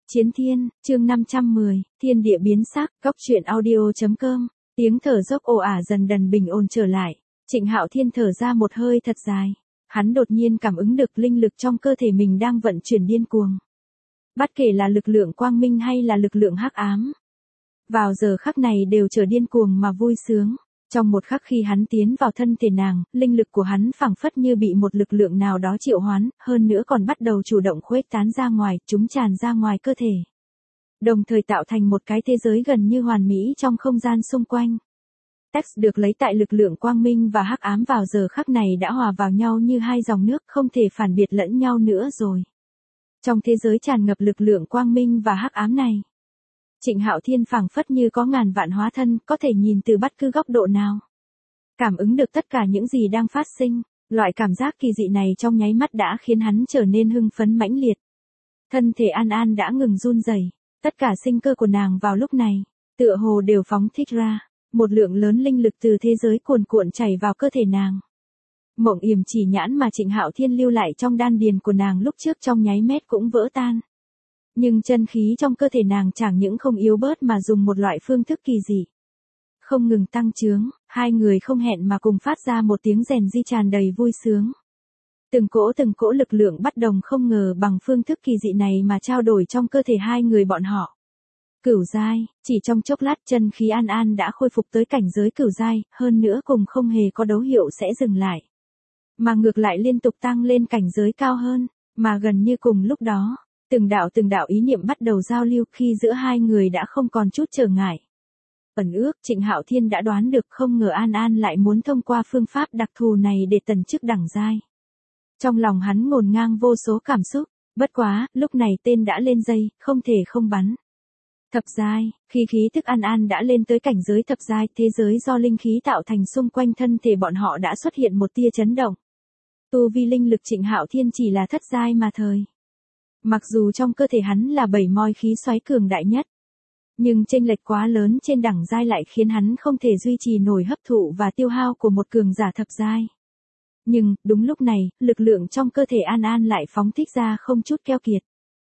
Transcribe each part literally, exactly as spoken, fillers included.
Chiến Thiên, chương năm trăm mười, Thiên địa biến sắc, góc truyện audio.com, tiếng thở dốc ồ ả dần dần bình ổn trở lại. Trịnh Hạo Thiên thở ra một hơi thật dài. Hắn đột nhiên cảm ứng được linh lực trong cơ thể mình đang vận chuyển điên cuồng. Bất kể là lực lượng quang minh hay là lực lượng hắc ám. Vào giờ khắc này đều trở điên cuồng mà vui sướng. Trong một khắc khi hắn tiến vào thân thể nàng, linh lực của hắn phảng phất như bị một lực lượng nào đó triệu hoán, hơn nữa còn bắt đầu chủ động khuếch tán ra ngoài, chúng tràn ra ngoài cơ thể. Đồng thời tạo thành một cái thế giới gần như hoàn mỹ trong không gian xung quanh. Text được lấy tại lực lượng quang minh và hắc ám vào giờ khắc này đã hòa vào nhau như hai dòng nước không thể phản biệt lẫn nhau nữa rồi. Trong thế giới tràn ngập lực lượng quang minh và hắc ám này, Trịnh Hạo Thiên phảng phất như có ngàn vạn hóa thân, có thể nhìn từ bất cứ góc độ nào. Cảm ứng được tất cả những gì đang phát sinh, loại cảm giác kỳ dị này trong nháy mắt đã khiến hắn trở nên hưng phấn mãnh liệt. Thân thể An An đã ngừng run rẩy, tất cả sinh cơ của nàng vào lúc này, tựa hồ đều phóng thích ra, một lượng lớn linh lực từ thế giới cuồn cuộn chảy vào cơ thể nàng. Mộng yểm chỉ nhãn mà Trịnh Hạo Thiên lưu lại trong đan điền của nàng lúc trước trong nháy mắt cũng vỡ tan. Nhưng chân khí trong cơ thể nàng chẳng những không yếu bớt mà dùng một loại phương thức kỳ dị. Không ngừng tăng trướng, hai người không hẹn mà cùng phát ra một tiếng rèn di tràn đầy vui sướng. Từng cỗ từng cỗ lực lượng bất đồng không ngờ bằng phương thức kỳ dị này mà trao đổi trong cơ thể hai người bọn họ. Cửu giai, chỉ trong chốc lát chân khí An An đã khôi phục tới cảnh giới cửu giai, hơn nữa cùng không hề có dấu hiệu sẽ dừng lại. Mà ngược lại liên tục tăng lên cảnh giới cao hơn, mà gần như cùng lúc đó. Từng đạo từng đạo ý niệm bắt đầu giao lưu khi giữa hai người đã không còn chút trở ngại. Ẩn ước Trịnh Hạo Thiên đã đoán được không ngờ An An lại muốn thông qua phương pháp đặc thù này để tần chức đẳng giai. Trong lòng hắn ngổn ngang vô số cảm xúc, bất quá, lúc này tên đã lên dây, không thể không bắn. Thập giai, khi khí thức An An đã lên tới cảnh giới thập giai, thế giới do linh khí tạo thành xung quanh thân thể bọn họ đã xuất hiện một tia chấn động. Tu vi linh lực Trịnh Hạo Thiên chỉ là thất giai mà thời. Mặc dù trong cơ thể hắn là bảy moi khí xoáy cường đại nhất, nhưng chênh lệch quá lớn trên đẳng giai lại khiến hắn không thể duy trì nổi hấp thụ và tiêu hao của một cường giả thập giai. Nhưng, đúng lúc này, lực lượng trong cơ thể An An lại phóng thích ra không chút keo kiệt.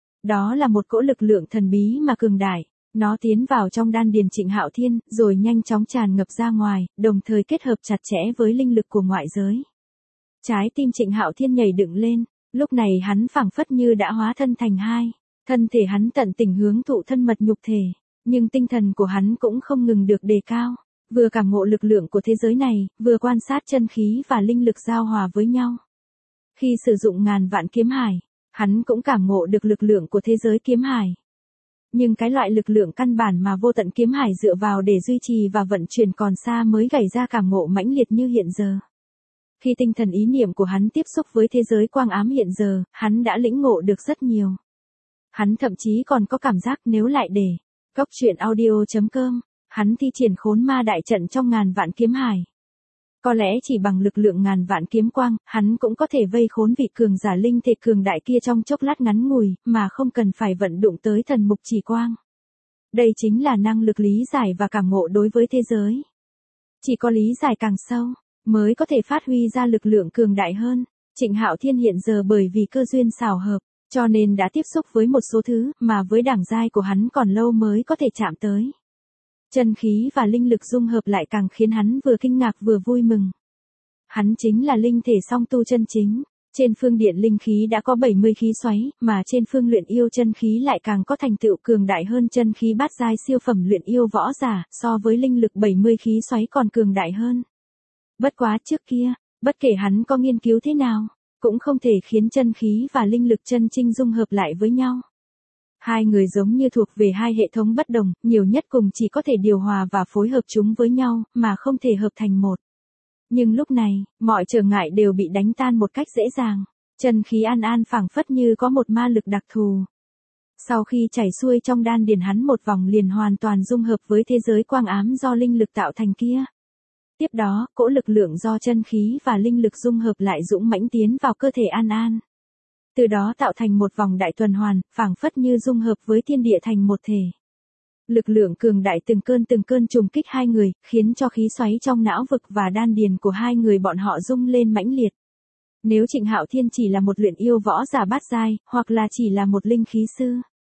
Đó là một cỗ lực lượng thần bí mà cường đại, nó tiến vào trong đan điền Trịnh Hạo Thiên, rồi nhanh chóng tràn ngập ra ngoài, đồng thời kết hợp chặt chẽ với linh lực của ngoại giới. Trái tim Trịnh Hạo Thiên nhảy dựng lên. Lúc này hắn phảng phất như đã hóa thân thành hai, thân thể hắn tận tình hướng thụ thân mật nhục thể, nhưng tinh thần của hắn cũng không ngừng được đề cao, vừa cảm ngộ lực lượng của thế giới này, vừa quan sát chân khí và linh lực giao hòa với nhau. Khi sử dụng ngàn vạn kiếm hải, hắn cũng cảm ngộ được lực lượng của thế giới kiếm hải. Nhưng cái loại lực lượng căn bản mà vô tận kiếm hải dựa vào để duy trì và vận chuyển còn xa mới gảy ra cảm ngộ mãnh liệt như hiện giờ. Khi tinh thần ý niệm của hắn tiếp xúc với thế giới quang ám hiện giờ, hắn đã lĩnh ngộ được rất nhiều. Hắn thậm chí còn có cảm giác nếu lại để, góc truyện audio.com, hắn thi triển khốn ma đại trận trong ngàn vạn kiếm hải. Có lẽ chỉ bằng lực lượng ngàn vạn kiếm quang, hắn cũng có thể vây khốn vị cường giả linh thể cường đại kia trong chốc lát ngắn ngủi, mà không cần phải vận dụng tới thần mục chỉ quang. Đây chính là năng lực lý giải và cảm ngộ đối với thế giới. Chỉ có lý giải càng sâu, mới có thể phát huy ra lực lượng cường đại hơn. Trịnh Hạo Thiên hiện giờ bởi vì cơ duyên xảo hợp, cho nên đã tiếp xúc với một số thứ mà với đẳng giai của hắn còn lâu mới có thể chạm tới. Chân khí và linh lực dung hợp lại càng khiến hắn vừa kinh ngạc vừa vui mừng. Hắn chính là linh thể song tu chân chính. Trên phương điện linh khí đã có bảy mươi khí xoáy, mà trên phương luyện yêu chân khí lại càng có thành tựu cường đại hơn chân khí bát giai siêu phẩm luyện yêu võ giả, so với linh lực bảy mươi khí xoáy còn cường đại hơn. Bất quá trước kia, bất kể hắn có nghiên cứu thế nào, cũng không thể khiến chân khí và linh lực chân chính dung hợp lại với nhau. Hai người giống như thuộc về hai hệ thống bất đồng, nhiều nhất cùng chỉ có thể điều hòa và phối hợp chúng với nhau, mà không thể hợp thành một. Nhưng lúc này, mọi trở ngại đều bị đánh tan một cách dễ dàng. Chân khí An An phảng phất như có một ma lực đặc thù. Sau khi chảy xuôi trong đan điền hắn một vòng liền hoàn toàn dung hợp với thế giới quang ám do linh lực tạo thành kia. Tiếp đó, cỗ lực lượng do chân khí và linh lực dung hợp lại dũng mãnh tiến vào cơ thể An An. Từ đó tạo thành một vòng đại tuần hoàn, phảng phất như dung hợp với thiên địa thành một thể. Lực lượng cường đại từng cơn từng cơn trùng kích hai người, khiến cho khí xoáy trong não vực và đan điền của hai người bọn họ rung lên mãnh liệt. Nếu Trịnh Hạo Thiên chỉ là một luyện yêu võ giả bát giai, hoặc là chỉ là một linh khí sư,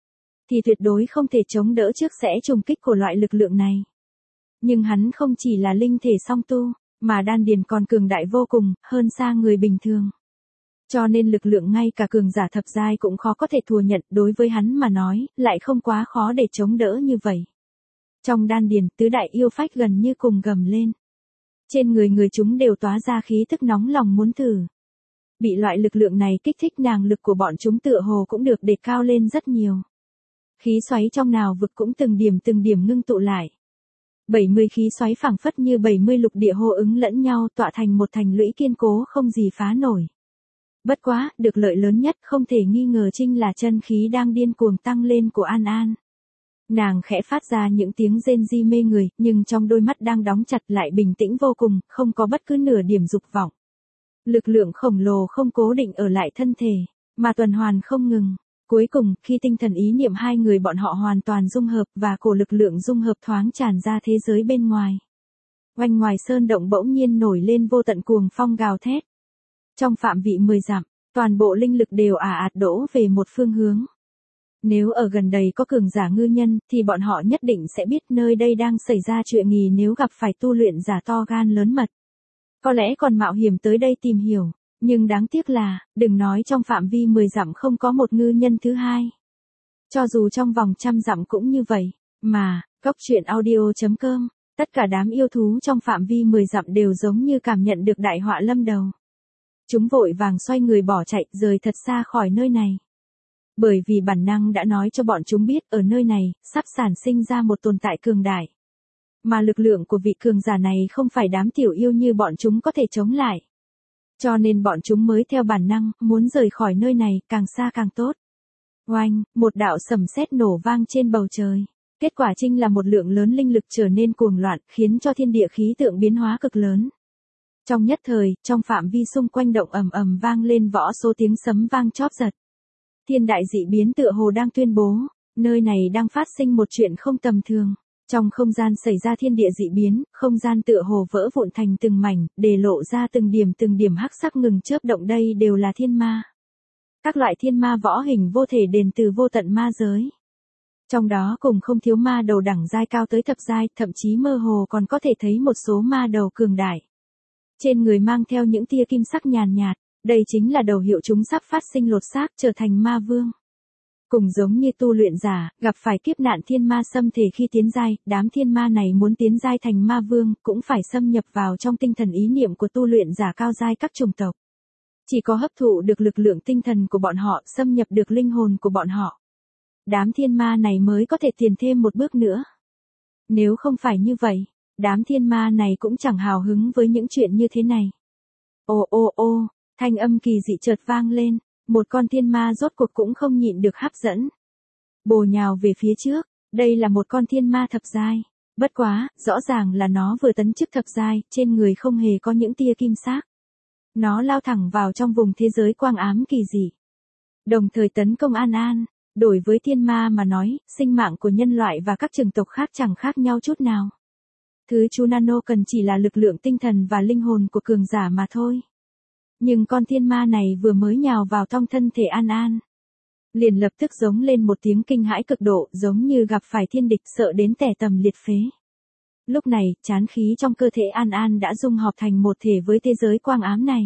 thì tuyệt đối không thể chống đỡ trước sẽ trùng kích của loại lực lượng này. Nhưng hắn không chỉ là linh thể song tu, mà đan điền còn cường đại vô cùng, hơn xa người bình thường. Cho nên lực lượng ngay cả cường giả thập giai cũng khó có thể thừa nhận, đối với hắn mà nói, lại không quá khó để chống đỡ như vậy. Trong đan điền, tứ đại yêu phách gần như cùng gầm lên. Trên người người chúng đều tóa ra khí tức nóng lòng muốn thử. Bị loại lực lượng này kích thích, nàng lực của bọn chúng tựa hồ cũng được đề cao lên rất nhiều. Khí xoáy trong nào vực cũng từng điểm từng điểm ngưng tụ lại. bảy mươi khí xoáy phảng phất như bảy mươi lục địa hô ứng lẫn nhau, tọa thành một thành lũy kiên cố không gì phá nổi. Bất quá, được lợi lớn nhất không thể nghi ngờ chính là chân khí đang điên cuồng tăng lên của An An. Nàng khẽ phát ra những tiếng rên ri mê người, nhưng trong đôi mắt đang đóng chặt lại bình tĩnh vô cùng, không có bất cứ nửa điểm dục vọng. Lực lượng khổng lồ không cố định ở lại thân thể, mà tuần hoàn không ngừng. Cuối cùng, khi tinh thần ý niệm hai người bọn họ hoàn toàn dung hợp và cổ lực lượng dung hợp thoáng tràn ra thế giới bên ngoài. Oanh ngoài sơn động bỗng nhiên nổi lên vô tận cuồng phong gào thét. Trong phạm vị mười dặm, toàn bộ linh lực đều ả ạt đổ về một phương hướng. Nếu ở gần đây có cường giả ngư nhân, thì bọn họ nhất định sẽ biết nơi đây đang xảy ra chuyện nghì nếu gặp phải tu luyện giả to gan lớn mật. Có lẽ còn mạo hiểm tới đây tìm hiểu, nhưng đáng tiếc là, đừng nói trong phạm vi mười dặm không có một ngư nhân thứ hai. Cho dù trong vòng trăm dặm cũng như vậy, mà, cốc truyện audio chấm com, tất cả đám yêu thú trong phạm vi mười dặm đều giống như cảm nhận được đại họa lâm đầu. Chúng vội vàng xoay người bỏ chạy, rời thật xa khỏi nơi này. Bởi vì bản năng đã nói cho bọn chúng biết ở nơi này, sắp sản sinh ra một tồn tại cường đại. Mà lực lượng của vị cường giả này không phải đám tiểu yêu như bọn chúng có thể chống lại. Cho nên bọn chúng mới theo bản năng, muốn rời khỏi nơi này, càng xa càng tốt. Oanh, một đạo sầm sét nổ vang trên bầu trời. Kết quả chính là một lượng lớn linh lực trở nên cuồng loạn, khiến cho thiên địa khí tượng biến hóa cực lớn. Trong nhất thời, trong phạm vi xung quanh động ầm ầm vang lên võ số tiếng sấm vang chóp giật. Thiên đại dị biến tựa hồ đang tuyên bố, nơi này đang phát sinh một chuyện không tầm thường. Trong không gian xảy ra thiên địa dị biến, không gian tựa hồ vỡ vụn thành từng mảnh, để lộ ra từng điểm từng điểm hắc sắc ngừng chớp động, đây đều là thiên ma. Các loại thiên ma võ hình vô thể đến từ vô tận ma giới. Trong đó cùng không thiếu ma đầu đẳng giai cao tới thập giai, thậm chí mơ hồ còn có thể thấy một số ma đầu cường đại. Trên người mang theo những tia kim sắc nhàn nhạt, đây chính là đầu hiệu chúng sắp phát sinh lột xác trở thành ma vương. Cùng giống như tu luyện giả, gặp phải kiếp nạn thiên ma xâm thể khi tiến giai, đám thiên ma này muốn tiến giai thành ma vương, cũng phải xâm nhập vào trong tinh thần ý niệm của tu luyện giả cao giai các chủng tộc. Chỉ có hấp thụ được lực lượng tinh thần của bọn họ, xâm nhập được linh hồn của bọn họ, đám thiên ma này mới có thể tiến thêm một bước nữa. Nếu không phải như vậy, đám thiên ma này cũng chẳng hào hứng với những chuyện như thế này. Ô ô ô, thanh âm kỳ dị chợt vang lên, một con thiên ma rốt cuộc cũng không nhịn được hấp dẫn. Bồ nhào về phía trước, đây là một con thiên ma thập giai. Bất quá, rõ ràng là nó vừa tấn chức thập giai, trên người không hề có những tia kim sắc. Nó lao thẳng vào trong vùng thế giới quang ám kỳ dị. Đồng thời tấn công An An. Đối với thiên ma mà nói, sinh mạng của nhân loại và các chủng tộc khác chẳng khác nhau chút nào. Thứ chú nano cần chỉ là lực lượng tinh thần và linh hồn của cường giả mà thôi. Nhưng con thiên ma này vừa mới nhào vào trong thân thể An An, liền lập tức giống lên một tiếng kinh hãi cực độ, giống như gặp phải thiên địch, sợ đến tẻ tầm liệt phế. Lúc này, chán khí trong cơ thể An An đã dung hợp thành một thể với thế giới quang ám này.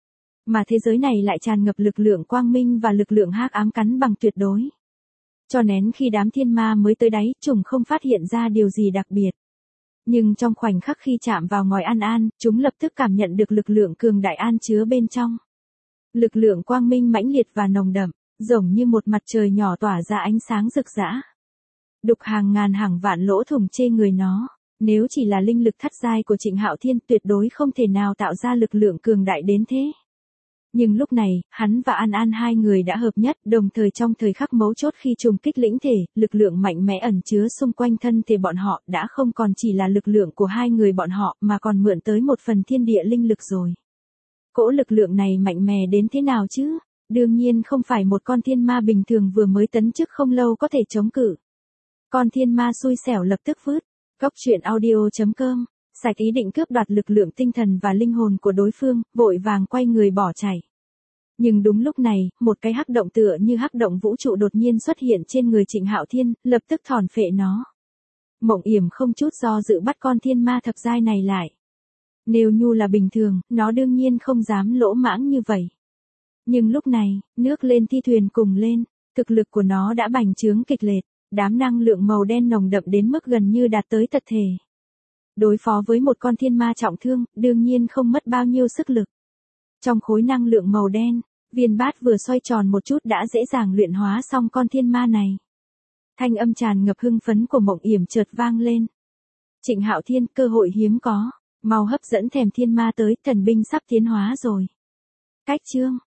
Mà thế giới này lại tràn ngập lực lượng quang minh và lực lượng hắc ám cắn bằng tuyệt đối. Cho nên khi đám thiên ma mới tới đáy, chúng không phát hiện ra điều gì đặc biệt. Nhưng trong khoảnh khắc khi chạm vào ngòi An An, chúng lập tức cảm nhận được lực lượng cường đại an chứa bên trong. Lực lượng quang minh mãnh liệt và nồng đậm, giống như một mặt trời nhỏ tỏa ra ánh sáng rực rỡ. Đục hàng ngàn hàng vạn lỗ thủng trên người nó, nếu chỉ là linh lực thất giai của Trịnh Hạo Thiên tuyệt đối không thể nào tạo ra lực lượng cường đại đến thế. Nhưng lúc này, hắn và An An hai người đã hợp nhất, đồng thời trong thời khắc mấu chốt khi trùng kích lĩnh thể, lực lượng mạnh mẽ ẩn chứa xung quanh thân thể bọn họ đã không còn chỉ là lực lượng của hai người bọn họ mà còn mượn tới một phần thiên địa linh lực rồi. Cỗ lực lượng này mạnh mẽ đến thế nào chứ? Đương nhiên không phải một con thiên ma bình thường vừa mới tấn chức không lâu có thể chống cự. Con thiên ma xui xẻo lập tức vứt. Cốc truyện audio chấm com, sạch ý định cướp đoạt lực lượng tinh thần và linh hồn của đối phương, vội vàng quay người bỏ chạy. Nhưng đúng lúc này, một cái hắc động tựa như hắc động vũ trụ đột nhiên xuất hiện trên người Trịnh Hạo Thiên, lập tức thòn phệ nó. Mộng Yểm không chút do dự bắt con thiên ma thập giai này lại. Nếu Nhu là bình thường, nó đương nhiên không dám lỗ mãng như vậy. Nhưng lúc này, nước lên thi thuyền cùng lên, thực lực của nó đã bành trướng kịch liệt, đám năng lượng màu đen nồng đậm đến mức gần như đạt tới tật thể. Đối phó với một con thiên ma trọng thương, đương nhiên không mất bao nhiêu sức lực. Trong khối năng lượng màu đen, viên bát vừa xoay tròn một chút đã dễ dàng luyện hóa xong con thiên ma này. Thanh âm tràn ngập hưng phấn của Mộng Yểm chợt vang lên. Trịnh Hạo Thiên, cơ hội hiếm có, mau hấp dẫn thèm thiên ma tới, thần binh sắp tiến hóa rồi. Cách chương